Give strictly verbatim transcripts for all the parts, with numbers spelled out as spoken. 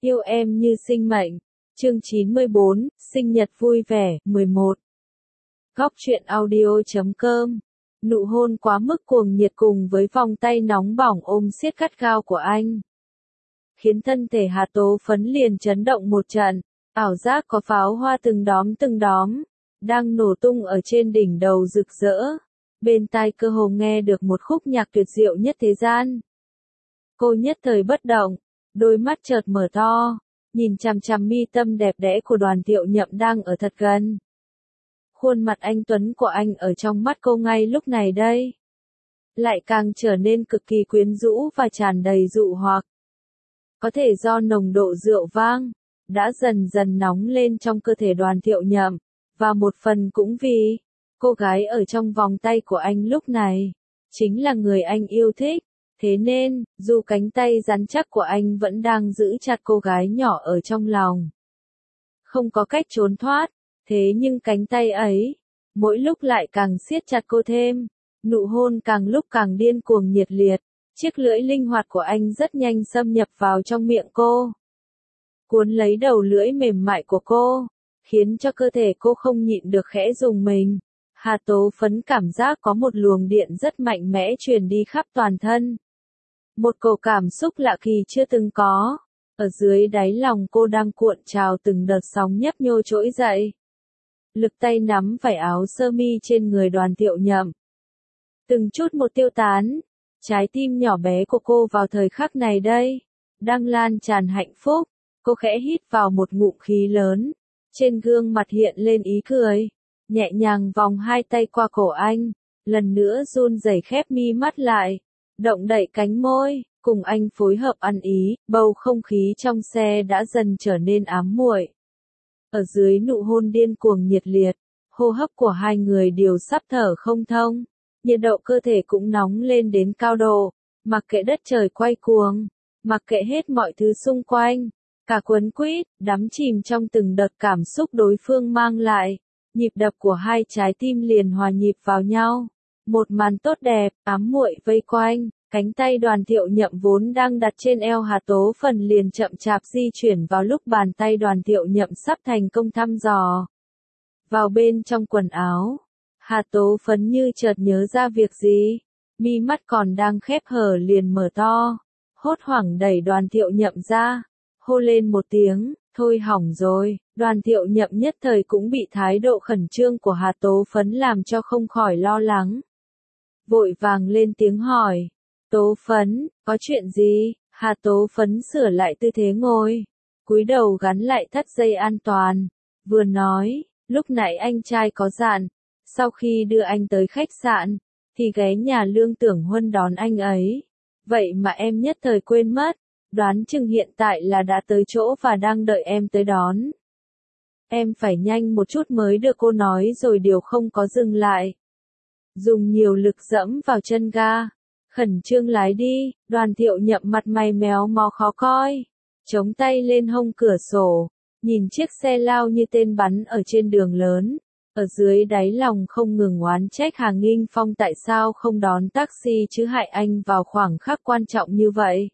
Yêu em như sinh mệnh. Chương chín mươi bốn, sinh nhật vui vẻ, mười một. Góc truyện audio chấm com. Nụ hôn quá mức cuồng nhiệt cùng với vòng tay nóng bỏng ôm siết gắt gao của anh, khiến thân thể Hà Tố Phấn liền chấn động một trận, ảo giác có pháo hoa từng đóm từng đóm, đang nổ tung ở trên đỉnh đầu rực rỡ. Bên tai cơ hồ nghe được một khúc nhạc tuyệt diệu nhất thế gian. Cô nhất thời bất động, đôi mắt chợt mở to, nhìn chằm chằm mi tâm đẹp đẽ của Đoàn Thiệu Nhậm đang ở thật gần. Khuôn mặt anh tuấn của anh ở trong mắt cô ngay lúc này đây, lại càng trở nên cực kỳ quyến rũ và tràn đầy dụ hoặc. Có thể do nồng độ rượu vang đã dần dần nóng lên trong cơ thể Đoàn Thiệu Nhậm, và một phần cũng vì cô gái ở trong vòng tay của anh lúc này chính là người anh yêu thích. Thế nên, dù cánh tay rắn chắc của anh vẫn đang giữ chặt cô gái nhỏ ở trong lòng, không có cách trốn thoát, thế nhưng cánh tay ấy, mỗi lúc lại càng siết chặt cô thêm, nụ hôn càng lúc càng điên cuồng nhiệt liệt, chiếc lưỡi linh hoạt của anh rất nhanh xâm nhập vào trong miệng cô, cuốn lấy đầu lưỡi mềm mại của cô, khiến cho cơ thể cô không nhịn được khẽ rùng mình. Hà Tố Phấn cảm giác có một luồng điện rất mạnh mẽ truyền đi khắp toàn thân. Một cổ cảm xúc lạ kỳ chưa từng có, ở dưới đáy lòng cô đang cuộn trào từng đợt sóng nhấp nhô trỗi dậy. Lực tay nắm vải áo sơ mi trên người Đoàn Thiệu Nhậm, từng chút một tiêu tán, trái tim nhỏ bé của cô vào thời khắc này đây, đang lan tràn hạnh phúc. Cô khẽ hít vào một ngụm khí lớn, trên gương mặt hiện lên ý cười, nhẹ nhàng vòng hai tay qua cổ anh, lần nữa run rẩy khép mi mắt lại, động đậy cánh môi, cùng anh phối hợp ăn ý. Bầu không khí trong xe đã dần trở nên ám muội. Ở dưới nụ hôn điên cuồng nhiệt liệt, hô hấp của hai người đều sắp thở không thông, nhiệt độ cơ thể cũng nóng lên đến cao độ, mặc kệ đất trời quay cuồng, mặc kệ hết mọi thứ xung quanh, cả quấn quýt, đắm chìm trong từng đợt cảm xúc đối phương mang lại, nhịp đập của hai trái tim liền hòa nhịp vào nhau. Một màn tốt đẹp, ám muội vây quanh, cánh tay Đoàn Thiệu Nhậm vốn đang đặt trên eo Hà Tố Phấn liền chậm chạp di chuyển vào lúc bàn tay Đoàn Thiệu Nhậm sắp thành công thăm dò vào bên trong quần áo. Hà Tố Phấn như chợt nhớ ra việc gì, mi mắt còn đang khép hờ liền mở to, hốt hoảng đẩy Đoàn Thiệu Nhậm ra, hô lên một tiếng, thôi hỏng rồi. Đoàn Thiệu Nhậm nhất thời cũng bị thái độ khẩn trương của Hà Tố Phấn làm cho không khỏi lo lắng. Vội vàng lên tiếng hỏi, Tố Phấn, có chuyện gì? Hà Tố Phấn sửa lại tư thế ngồi, cúi đầu gắn lại thắt dây an toàn, vừa nói, lúc nãy anh trai có dặn, sau khi đưa anh tới khách sạn, thì ghé nhà Lương Tưởng Huân đón anh ấy, vậy mà em nhất thời quên mất, đoán chừng hiện tại là đã tới chỗ và đang đợi em tới đón. Em phải nhanh một chút mới được, cô nói rồi điều không có dừng lại, dùng nhiều lực dẫm vào chân ga, khẩn trương lái đi. Đoàn Thiệu Nhậm mặt mày méo mó khó coi, chống tay lên hông cửa sổ, nhìn chiếc xe lao như tên bắn ở trên đường lớn, ở dưới đáy lòng không ngừng oán trách Hà Nghinh Phong tại sao không đón taxi chứ hại anh vào khoảng khắc quan trọng như vậy.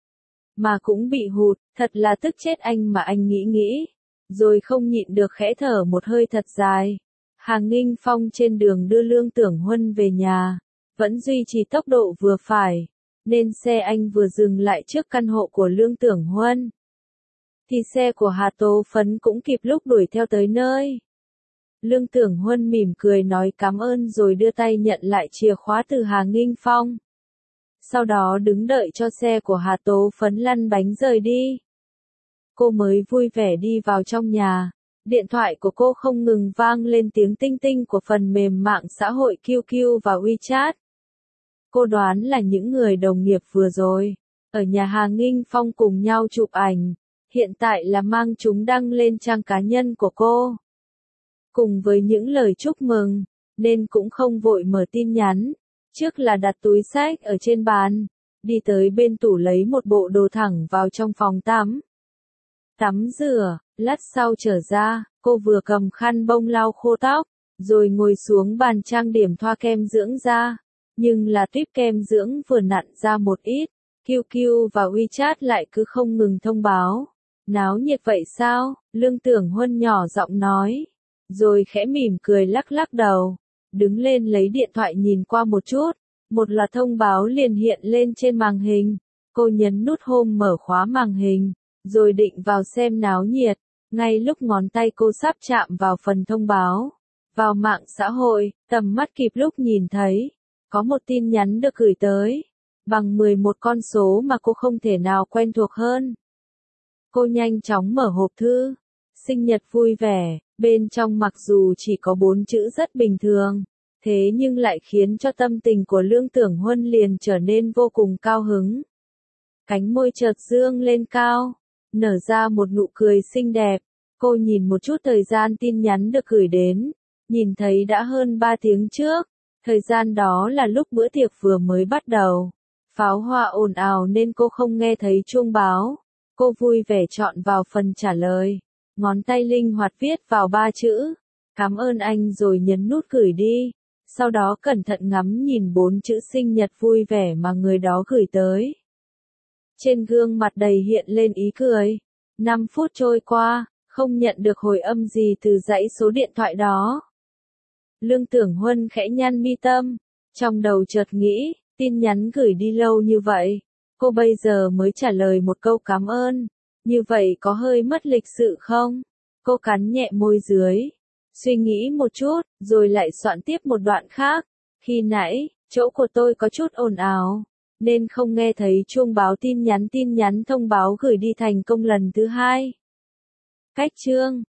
Mà cũng bị hụt, thật là tức chết anh mà. Anh nghĩ nghĩ, rồi không nhịn được khẽ thở một hơi thật dài. Hà Nghinh Phong trên đường đưa Lương Tưởng Huân về nhà, vẫn duy trì tốc độ vừa phải, nên xe anh vừa dừng lại trước căn hộ của Lương Tưởng Huân, thì xe của Hà Tố Phấn cũng kịp lúc đuổi theo tới nơi. Lương Tưởng Huân mỉm cười nói cảm ơn rồi đưa tay nhận lại chìa khóa từ Hà Nghinh Phong. Sau đó đứng đợi cho xe của Hà Tố Phấn lăn bánh rời đi. Cô mới vui vẻ đi vào trong nhà, điện thoại của cô không ngừng vang lên tiếng tinh tinh của phần mềm mạng xã hội quy quy và WeChat. Cô đoán là những người đồng nghiệp vừa rồi ở nhà Hà Nghinh Phong cùng nhau chụp ảnh, hiện tại là mang chúng đăng lên trang cá nhân của cô, cùng với những lời chúc mừng, nên cũng không vội mở tin nhắn. Trước là đặt túi xách ở trên bàn, đi tới bên tủ lấy một bộ đồ thẳng vào trong phòng tắm. Tắm rửa, lát sau trở ra, cô vừa cầm khăn bông lau khô tóc, rồi ngồi xuống bàn trang điểm thoa kem dưỡng da. Nhưng là tuyếp kem dưỡng vừa nặn ra một ít, quy quy và WeChat lại cứ không ngừng thông báo. Náo nhiệt vậy sao? Lương Tưởng Huân nhỏ giọng nói. Rồi khẽ mỉm cười lắc lắc đầu. Đứng lên lấy điện thoại nhìn qua một chút. Một loạt thông báo liền hiện lên trên màn hình. Cô nhấn nút home mở khóa màn hình. Rồi định vào xem náo nhiệt. Ngay lúc ngón tay cô sắp chạm vào phần thông báo. Vào mạng xã hội, tầm mắt kịp lúc nhìn thấy. Có một tin nhắn được gửi tới. Bằng mười một con số mà cô không thể nào quen thuộc hơn. Cô nhanh chóng mở hộp thư. Sinh nhật vui vẻ, bên trong mặc dù chỉ có bốn chữ rất bình thường. Thế nhưng lại khiến cho tâm tình của Lương Tưởng Huân liền trở nên vô cùng cao hứng. Cánh môi chợt dương lên cao, nở ra một nụ cười xinh đẹp. Cô nhìn một chút thời gian tin nhắn được gửi đến, nhìn thấy đã hơn ba tiếng trước. Thời gian đó là lúc bữa tiệc vừa mới bắt đầu. Pháo hoa ồn ào nên cô không nghe thấy chuông báo. Cô vui vẻ chọn vào phần trả lời. Ngón tay linh hoạt viết vào ba chữ. Cảm ơn anh rồi nhấn nút gửi đi. Sau đó cẩn thận ngắm nhìn bốn chữ sinh nhật vui vẻ mà người đó gửi tới. Trên gương mặt đầy hiện lên ý cười. năm phút trôi qua, không nhận được hồi âm gì từ dãy số điện thoại đó. Lương Tưởng Huân khẽ nhăn mi tâm. Trong đầu chợt nghĩ, tin nhắn gửi đi lâu như vậy. Cô bây giờ mới trả lời một câu cảm ơn. Như vậy có hơi mất lịch sự không? Cô cắn nhẹ môi dưới. Suy nghĩ một chút, rồi lại soạn tiếp một đoạn khác. Khi nãy, chỗ của tôi có chút ồn ào, nên không nghe thấy chuông báo tin nhắn tin nhắn thông báo gửi đi thành công lần thứ hai. Cách chương